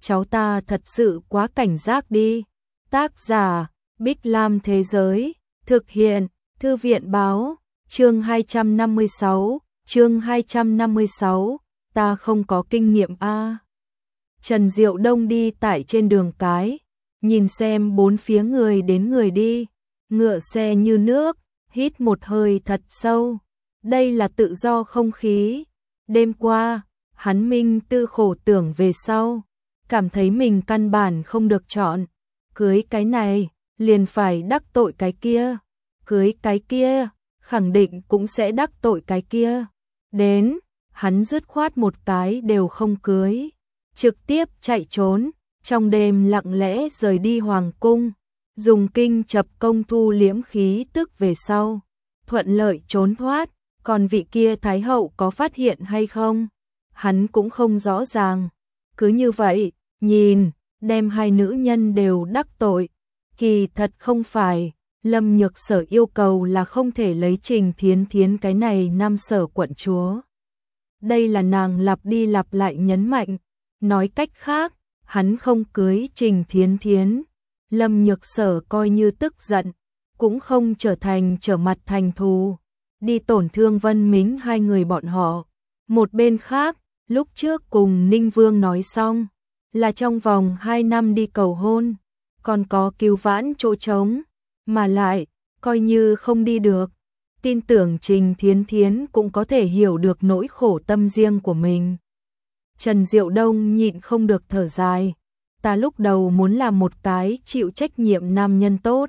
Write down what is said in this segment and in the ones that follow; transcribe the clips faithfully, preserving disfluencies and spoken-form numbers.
cháu ta thật sự quá cảnh giác đi. Tác giả, Bích Lam Thế Giới, thực hiện, Thư viện Báo, chương hai trăm năm mươi sáu, chương hai trăm năm mươi sáu, ta không có kinh nghiệm a. Trần Diệu Đông đi tại trên đường cái, nhìn xem bốn phía người đến người đi, ngựa xe như nước, hít một hơi thật sâu. Đây là tự do không khí. Đêm qua, hắn minh tư khổ tưởng về sau, cảm thấy mình căn bản không được chọn. Cưới cái này, liền phải đắc tội cái kia. Cưới cái kia, khẳng định cũng sẽ đắc tội cái kia. Đến, hắn dứt khoát một cái đều không cưới. Trực tiếp chạy trốn, trong đêm lặng lẽ rời đi hoàng cung. Dùng kinh chập công thu liễm khí tức về sau. Thuận lợi trốn thoát, còn vị kia Thái Hậu có phát hiện hay không? Hắn cũng không rõ ràng. Cứ như vậy, nhìn, đem hai nữ nhân đều đắc tội. Kỳ thật không phải, Lâm Nhược Sở yêu cầu là không thể lấy Trình Thiến Thiến cái này Nam Sở quận chúa. Đây là nàng lặp đi lặp lại nhấn mạnh. Nói cách khác, hắn không cưới Trình Thiến Thiến. Lâm Nhược Sở coi như tức giận, cũng không trở thành trở mặt thành thù, đi tổn thương Vân Mính hai người bọn họ. Một bên khác, lúc trước cùng Ninh Vương nói xong, là trong vòng hai năm đi cầu hôn, còn có cứu vãn chỗ trống, mà lại, coi như không đi được. Tin tưởng Trình Thiến Thiến cũng có thể hiểu được nỗi khổ tâm riêng của mình. Trần Diệu Đông nhịn không được thở dài. Ta lúc đầu muốn làm một cái chịu trách nhiệm nam nhân tốt.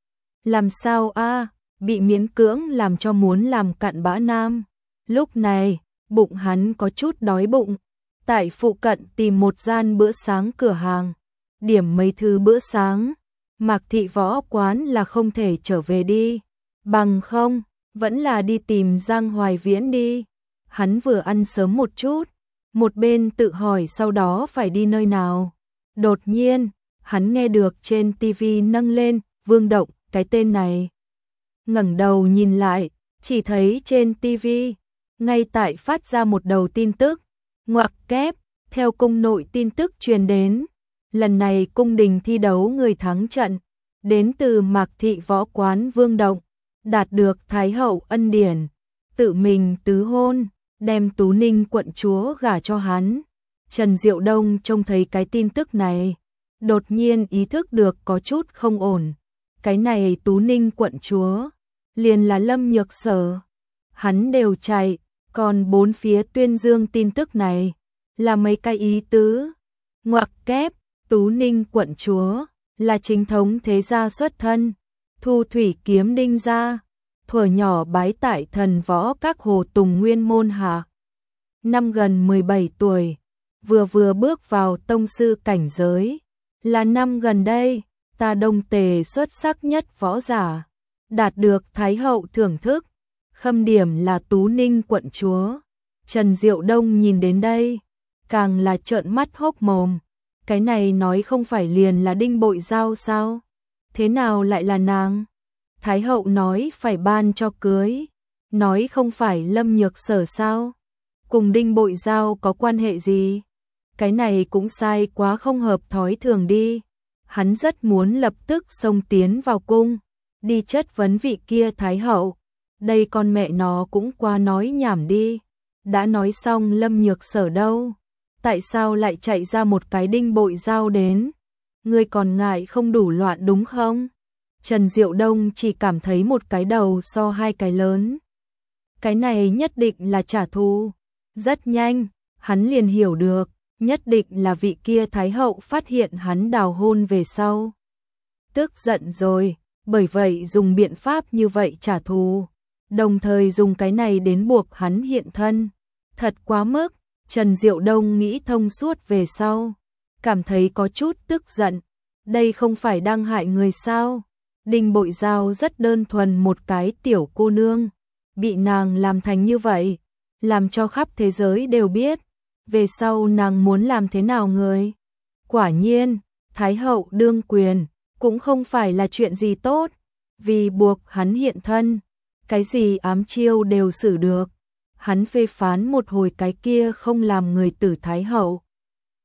Làm sao a, bị miễn cưỡng làm cho muốn làm cặn bã nam. Lúc này, bụng hắn có chút đói bụng. Tại phụ cận tìm một gian bữa sáng cửa hàng. Điểm mấy thứ bữa sáng. Mạc Thị Võ Quán là không thể trở về đi. Bằng không, vẫn là đi tìm Giang Hoài Viễn đi. Hắn vừa ăn sớm một chút. Một bên tự hỏi sau đó phải đi nơi nào. Đột nhiên, hắn nghe được trên tivi nâng lên Vương Động cái tên này. Ngẩng đầu nhìn lại, chỉ thấy trên tivi ngay tại phát ra một đầu tin tức. Ngoặc kép, theo cung nội tin tức truyền đến. Lần này cung đình thi đấu người thắng trận, đến từ Mạc Thị Võ Quán Vương Động, đạt được Thái Hậu ân điển, tự mình tứ hôn, đem Tú Ninh quận chúa gả cho hắn. Trần Diệu Đông trông thấy cái tin tức này, đột nhiên ý thức được có chút không ổn. Cái này Tú Ninh quận chúa, liền là Lâm Nhược Sở. Hắn đều chạy, còn bốn phía tuyên dương tin tức này, là mấy cái ý tứ. Ngoặc kép, Tú Ninh quận chúa, là chính thống thế gia xuất thân, thu thủy kiếm đinh gia, thuở nhỏ bái tại thần võ các hồ tùng nguyên môn hạ. Năm gần mười bảy tuổi, vừa vừa bước vào tông sư cảnh giới, là năm gần đây, ta Đông Tề xuất sắc nhất võ giả, đạt được Thái Hậu thưởng thức, khâm điểm là Tú Ninh quận chúa. Trần Diệu Đông nhìn đến đây, càng là trợn mắt hốc mồm, cái này nói không phải liền là Đinh Bội Giao sao? Thế nào lại là nàng? Thái Hậu nói phải ban cho cưới, nói không phải Lâm Nhược Sở sao? Cùng Đinh Bội Giao có quan hệ gì? Cái này cũng sai quá không hợp thói thường đi. Hắn rất muốn lập tức xông tiến vào cung, đi chất vấn vị kia Thái Hậu. Đây con mẹ nó cũng quá nói nhảm đi. Đã nói xong Lâm Nhược Sở đâu? Tại sao lại chạy ra một cái Đinh Bội Giao đến? Ngươi còn ngại không đủ loạn đúng không? Trần Diệu Đông chỉ cảm thấy một cái đầu so hai cái lớn. Cái này nhất định là trả thù. Rất nhanh, hắn liền hiểu được, nhất định là vị kia Thái Hậu phát hiện hắn đào hôn về sau. Tức giận rồi, bởi vậy dùng biện pháp như vậy trả thù, đồng thời dùng cái này đến buộc hắn hiện thân. Thật quá mức, Trần Diệu Đông nghĩ thông suốt về sau, cảm thấy có chút tức giận. Đây không phải đang hại người sao? Đinh Bội Giao rất đơn thuần một cái tiểu cô nương, bị nàng làm thành như vậy, làm cho khắp thế giới đều biết, về sau nàng muốn làm thế nào người. Quả nhiên, Thái Hậu đương quyền, cũng không phải là chuyện gì tốt, vì buộc hắn hiện thân, cái gì ám chiêu đều xử được. Hắn phê phán một hồi cái kia không làm người tử Thái Hậu.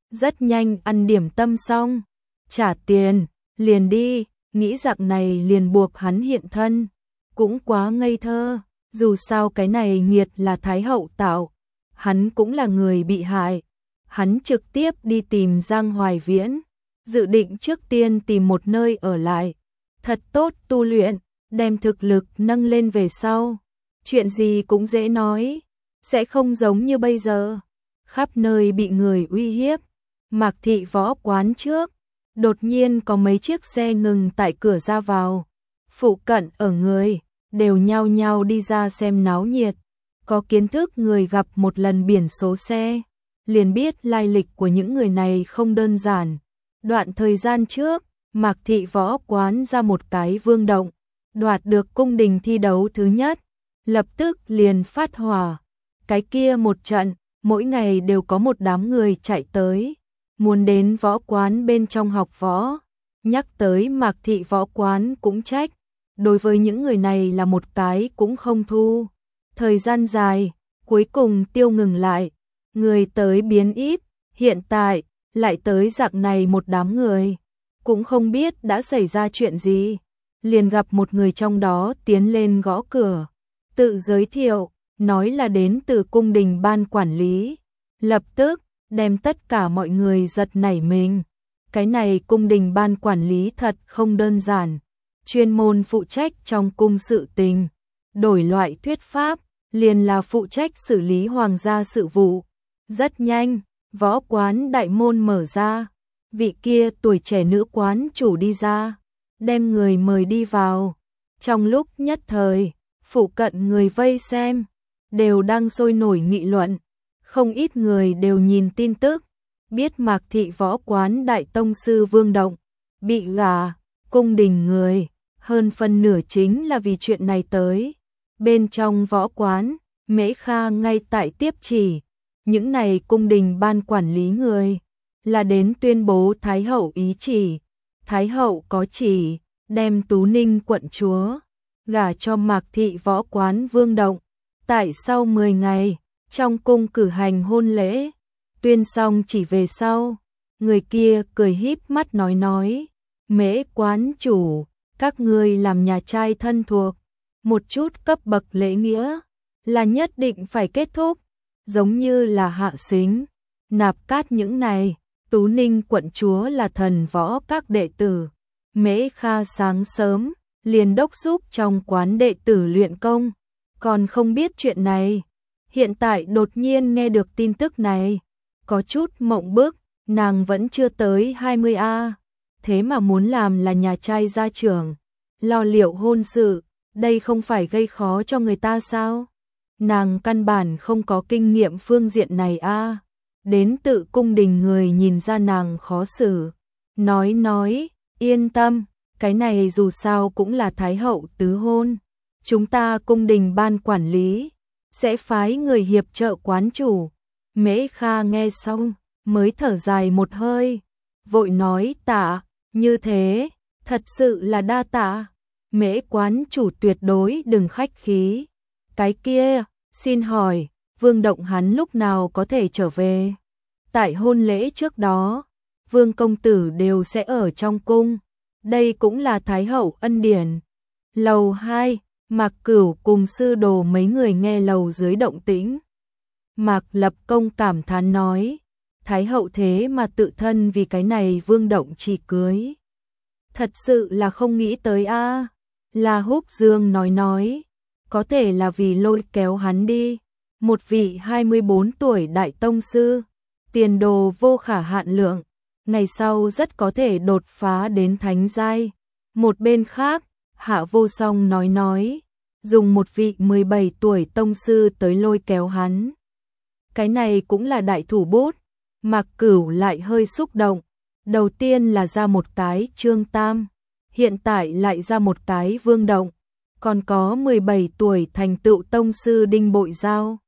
Rất nhanh ăn điểm tâm xong, trả tiền, liền đi, nghĩ dạng này liền buộc hắn hiện thân, cũng quá ngây thơ, dù sao cái này nghiệt là Thái hậu tạo, hắn cũng là người bị hại. Hắn trực tiếp đi tìm Giang Hoài Viễn, dự định trước tiên tìm một nơi ở lại, thật tốt tu luyện, đem thực lực nâng lên về sau. Chuyện gì cũng dễ nói, sẽ không giống như bây giờ, khắp nơi bị người uy hiếp. Mạc Thị Võ quán trước, đột nhiên có mấy chiếc xe ngừng tại cửa ra vào, phụ cận ở người, đều nhao nhao đi ra xem náo nhiệt, có kiến thức người gặp một lần biển số xe, liền biết lai lịch của những người này không đơn giản. Đoạn thời gian trước, Mạc Thị Võ quán ra một cái vương động, đoạt được cung đình thi đấu thứ nhất, lập tức liền phát hỏa. Cái kia một trận, mỗi ngày đều có một đám người chạy tới, muốn đến võ quán bên trong học võ. Nhắc tới Mạc Thị Võ quán cũng trách, đối với những người này là một cái cũng không thu. Thời gian dài, cuối cùng tiêu ngừng lại, người tới biến ít, hiện tại lại tới dạng này một đám người, cũng không biết đã xảy ra chuyện gì. Liền gặp một người trong đó tiến lên gõ cửa, tự giới thiệu, nói là đến từ cung đình ban quản lý, lập tức đem tất cả mọi người giật nảy mình. Cái này cung đình ban quản lý thật không đơn giản, chuyên môn phụ trách trong cung sự tình, đổi loại thuyết pháp, liền là phụ trách xử lý hoàng gia sự vụ. Rất nhanh, võ quán đại môn mở ra, vị kia tuổi trẻ nữ quán chủ đi ra, đem người mời đi vào. Trong lúc nhất thời, phụ cận người vây xem, đều đang sôi nổi nghị luận, không ít người đều nhìn tin tức, biết Mạc Thị Võ quán đại tông sư Vương Động bị gả, cung đình người, hơn phân nửa chính là vì chuyện này tới. Bên trong võ quán, Mễ Kha ngay tại tiếp chỉ, những này cung đình ban quản lý người, là đến tuyên bố Thái hậu ý chỉ. Thái hậu có chỉ, đem Tú Ninh quận chúa, gả cho Mạc Thị Võ quán Vương Động. Tại sau mười ngày, trong cung cử hành hôn lễ, tuyên xong chỉ về sau, người kia cười híp mắt nói nói, Mễ quán chủ, các ngươi làm nhà trai thân thuộc, một chút cấp bậc lễ nghĩa, là nhất định phải kết thúc, giống như là hạ xính, nạp cát những này. Tú Ninh quận chúa là thần võ các đệ tử, Mễ Kha sáng sớm, liền đốc thúc trong quán đệ tử luyện công, còn không biết chuyện này. Hiện tại đột nhiên nghe được tin tức này, có chút mộng bức, nàng vẫn chưa tới hai mươi a, thế mà muốn làm là nhà trai gia trưởng, lo liệu hôn sự, đây không phải gây khó cho người ta sao? Nàng căn bản không có kinh nghiệm phương diện này a. Đến tự cung đình người nhìn ra nàng khó xử, nói nói, yên tâm, cái này dù sao cũng là Thái hậu tứ hôn, chúng ta cung đình ban quản lý, sẽ phái người hiệp trợ quán chủ. Mễ Kha nghe xong, mới thở dài một hơi, vội nói tạ, như thế, thật sự là đa tạ. Mễ quán chủ tuyệt đối đừng khách khí. Cái kia, xin hỏi, Vương Động hắn lúc nào có thể trở về? Tại hôn lễ trước đó, Vương công tử đều sẽ ở trong cung, đây cũng là Thái hậu ân điển. Lầu hai, Mạc Cửu cùng sư đồ mấy người nghe lầu dưới động tĩnh. Mạc Lập Công cảm thán nói, Thái hậu thế mà tự thân vì cái này Vương Động chỉ cưới. Thật sự là không nghĩ tới a. La Húc Dương nói nói, có thể là vì lôi kéo hắn đi, một vị hai mươi bốn tuổi đại tông sư, tiền đồ vô khả hạn lượng, ngày sau rất có thể đột phá đến thánh giai. Một bên khác, Hạ Vô Song nói nói, dùng một vị mười bảy tuổi tông sư tới lôi kéo hắn. Cái này cũng là đại thủ bút. Mạc Cửu lại hơi xúc động, đầu tiên là ra một cái Trương Tam, hiện tại lại ra một cái Vương Động, còn có mười bảy tuổi thành tựu tông sư Đinh Bội Giao.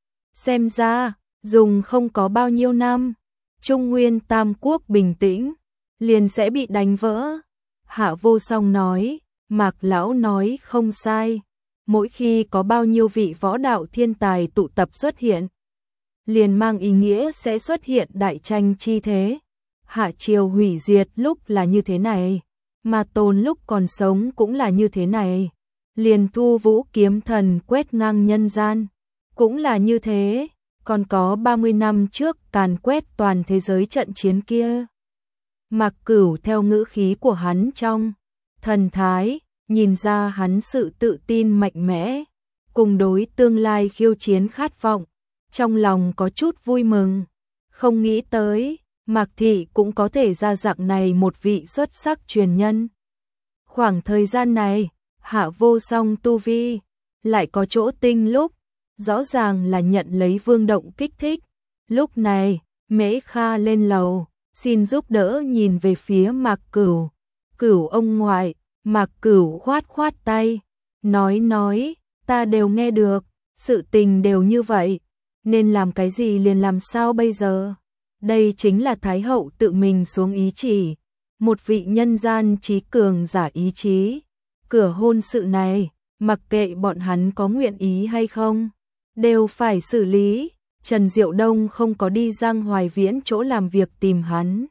Xem ra, dùng không có bao nhiêu năm, Trung Nguyên Tam Quốc bình tĩnh, liền sẽ bị đánh vỡ. Hạ Vô Song nói, Mạc Lão nói không sai, mỗi khi có bao nhiêu vị võ đạo thiên tài tụ tập xuất hiện, liền mang ý nghĩa sẽ xuất hiện đại tranh chi thế. Hạ triều hủy diệt lúc là như thế này, mà Tồn lúc còn sống cũng là như thế này. Liền Thu Vũ kiếm thần quét ngang nhân gian, cũng là như thế, còn có ba mươi năm trước càn quét toàn thế giới trận chiến kia. Mạc Cửu theo ngữ khí của hắn trong thần thái, nhìn ra hắn sự tự tin mạnh mẽ, cùng đối tương lai khiêu chiến khát vọng, trong lòng có chút vui mừng, không nghĩ tới, Mạc Thị cũng có thể ra dạng này một vị xuất sắc truyền nhân. Khoảng thời gian này, Hạ Vô Song tu vi lại có chỗ tinh lúc, rõ ràng là nhận lấy Vương Động kích thích. Lúc này, Mễ Kha lên lầu, xin giúp đỡ nhìn về phía Mạc Cửu. Cửu ông ngoại, Mạc Cửu khoát khoát tay, nói nói, ta đều nghe được, sự tình đều như vậy, nên làm cái gì liền làm sao bây giờ. Đây chính là Thái hậu tự mình xuống ý chỉ, một vị nhân gian trí cường giả ý chí. Cửa hôn sự này, mặc kệ bọn hắn có nguyện ý hay không, đều phải xử lý. Trần Diệu Đông không có đi Giang Hoài Viễn chỗ làm việc tìm hắn,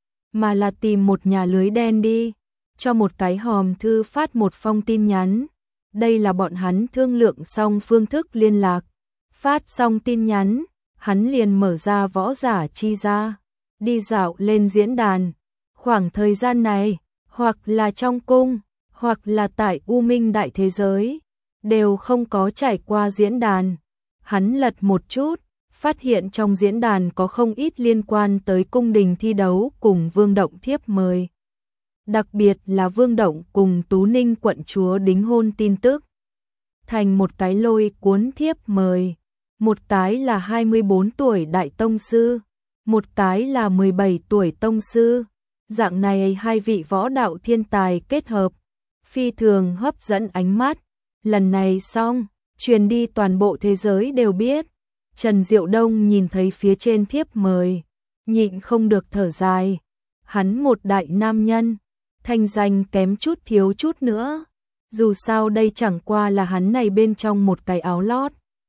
mà là tìm một nhà lưới đen đi, cho một cái hòm thư phát một phong tin nhắn. Đây là bọn hắn thương lượng xong phương thức liên lạc. Phát xong tin nhắn, hắn liền mở ra võ giả chi ra, đi dạo lên diễn đàn. Khoảng thời gian này, hoặc là trong cung, hoặc là tại U Minh đại thế giới, đều không có trải qua diễn đàn. Hắn lật một chút, phát hiện trong diễn đàn có không ít liên quan tới cung đình thi đấu cùng Vương Động thiếp mời. Đặc biệt là Vương Động cùng Tú Ninh quận chúa đính hôn tin tức. Thành một cái lôi cuốn thiếp mời. Một cái là hai mươi bốn tuổi đại tông sư, một cái là mười bảy tuổi tông sư. Dạng này hai vị võ đạo thiên tài kết hợp, phi thường hấp dẫn ánh mắt. Lần này xong, truyền đi toàn bộ thế giới đều biết. Trần Diệu Đông nhìn thấy phía trên thiếp mời, nhịn không được thở dài. Hắn một đại nam nhân, thanh danh kém chút thiếu chút nữa. Dù sao đây chẳng qua là hắn này bên trong một cái áo lót.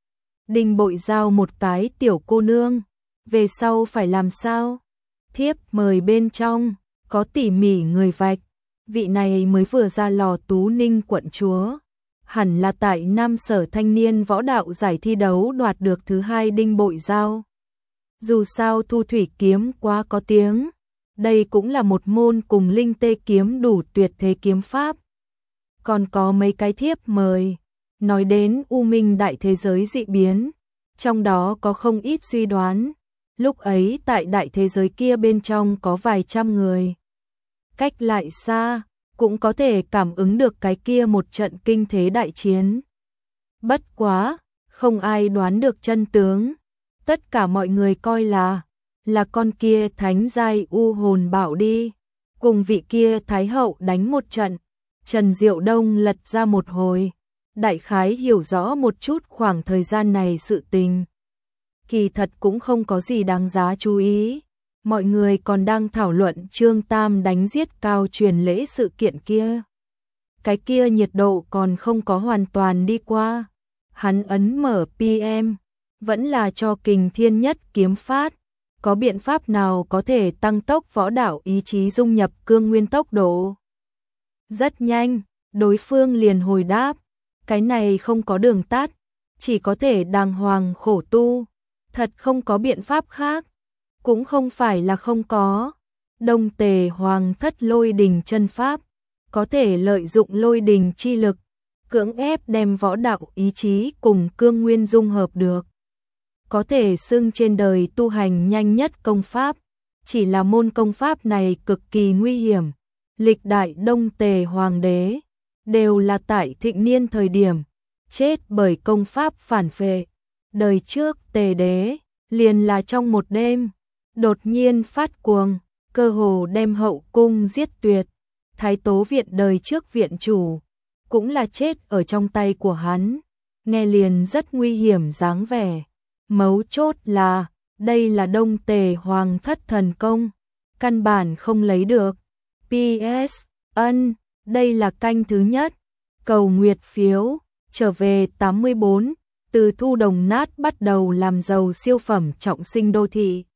Đinh Bội Giao một cái tiểu cô nương, về sau phải làm sao? Thiếp mời bên trong, có tỉ mỉ người vạch, vị này mới vừa ra lò Tú Ninh quận chúa. Hẳn là tại Nam Sở thanh niên võ đạo giải thi đấu đoạt được thứ hai Đinh Bội Giao. Dù sao Thu Thủy kiếm quá có tiếng, đây cũng là một môn cùng Linh Tê kiếm đủ tuyệt thế kiếm pháp. Còn có mấy cái thiếp mời, nói đến U Minh đại thế giới dị biến, trong đó có không ít suy đoán. Lúc ấy tại đại thế giới kia bên trong có vài trăm người. Cách lại xa, cũng có thể cảm ứng được cái kia một trận kinh thế đại chiến. Bất quá, không ai đoán được chân tướng. Tất cả mọi người coi là, là con kia thánh giai u hồn bảo đi, cùng vị kia thái hậu đánh một trận. Trần Diệu Đông lật ra một hồi, đại khái hiểu rõ một chút khoảng thời gian này sự tình. Kỳ thật cũng không có gì đáng giá chú ý. Mọi người còn đang thảo luận Trương Tam đánh giết Cao Truyền Lễ sự kiện kia. Cái kia nhiệt độ còn không có hoàn toàn đi qua. Hắn ấn mở pê em, vẫn là cho Kình Thiên Nhất kiếm phát. Có biện pháp nào có thể tăng tốc võ đạo ý chí dung nhập cương nguyên tốc độ? Rất nhanh, đối phương liền hồi đáp. Cái này không có đường tắt, chỉ có thể đàng hoàng khổ tu. Thật không có biện pháp khác. Cũng không phải là không có. Đông Tề Hoàng thất lôi đình chân pháp, có thể lợi dụng lôi đình chi lực, cưỡng ép đem võ đạo ý chí cùng cương nguyên dung hợp được. Có thể xưng trên đời tu hành nhanh nhất công pháp, chỉ là môn công pháp này cực kỳ nguy hiểm. Lịch đại Đông Tề Hoàng đế, đều là tại thịnh niên thời điểm, chết bởi công pháp phản phệ. Đời trước Tề đế, liền là trong một đêm, đột nhiên phát cuồng, cơ hồ đem hậu cung giết tuyệt. Thái Tố viện đời trước viện chủ, cũng là chết ở trong tay của hắn. Nghe liền rất nguy hiểm dáng vẻ. Mấu chốt là, đây là Đông Tề Hoàng thất thần công, căn bản không lấy được. pê ét, ân, đây là canh thứ nhất. Cầu nguyệt phiếu, trở về tám mươi bốn, từ thu đồng nát bắt đầu làm giàu siêu phẩm trọng sinh đô thị.